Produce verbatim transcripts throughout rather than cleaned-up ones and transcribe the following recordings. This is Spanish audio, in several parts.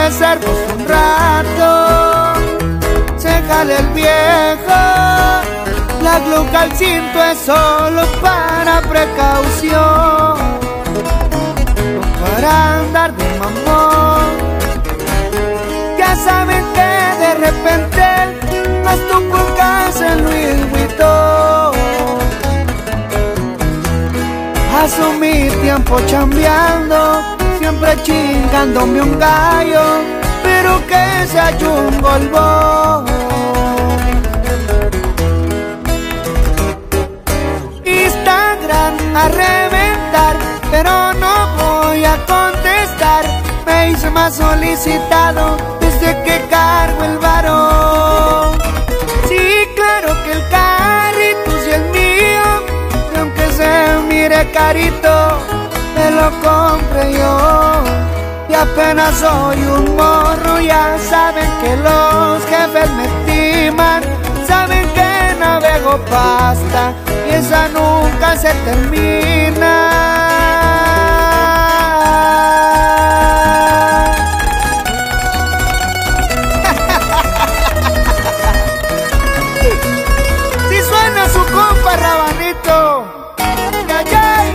reservos un rato. Se jale el viejo, la gluca al cinto es solo para precaución, no para andar de mamón. Ya saben que de repente nos tumbó en casa en Luis Vuitton. Asumí tiempo chambeando, siempre chingándome un gallo, pero que sea un golbón. Instagram a reventar, pero no voy a contestar. Me hice más solicitado desde que cargo el varón. Sí, claro que el carrito sí es mío, y aunque se mire carito, me lo compré yo. Y apenas soy un morro, ya saben que los jefes me estiman. Saben que navego pasta y esa nunca se termina. Si suena su compa Rabanito, ay, ay.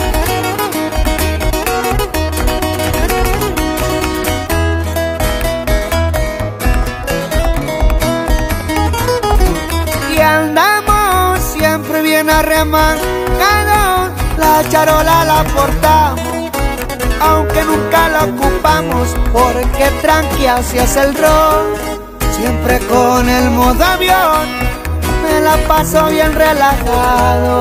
Y andamos siempre bien arremangados, la charola la portamos, aunque nunca la ocupamos, porque tranqui así es el rol. Siempre con el modo avión, me la paso bien relajado.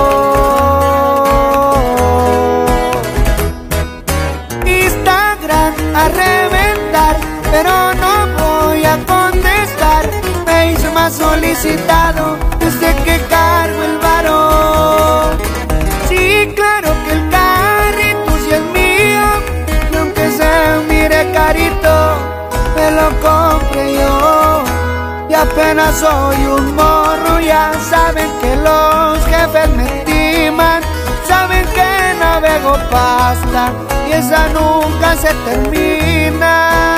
Instagram a reventar, pero no voy a contestar. Me hice más solicitado desde que cargo el varón. Sí, claro que el carrito sí es mío, y aunque se mire carito, me lo compré yo. Y apenas soy un morro, ya saben que los jefes me estiman. Saben que navego pasta y esa nunca se termina.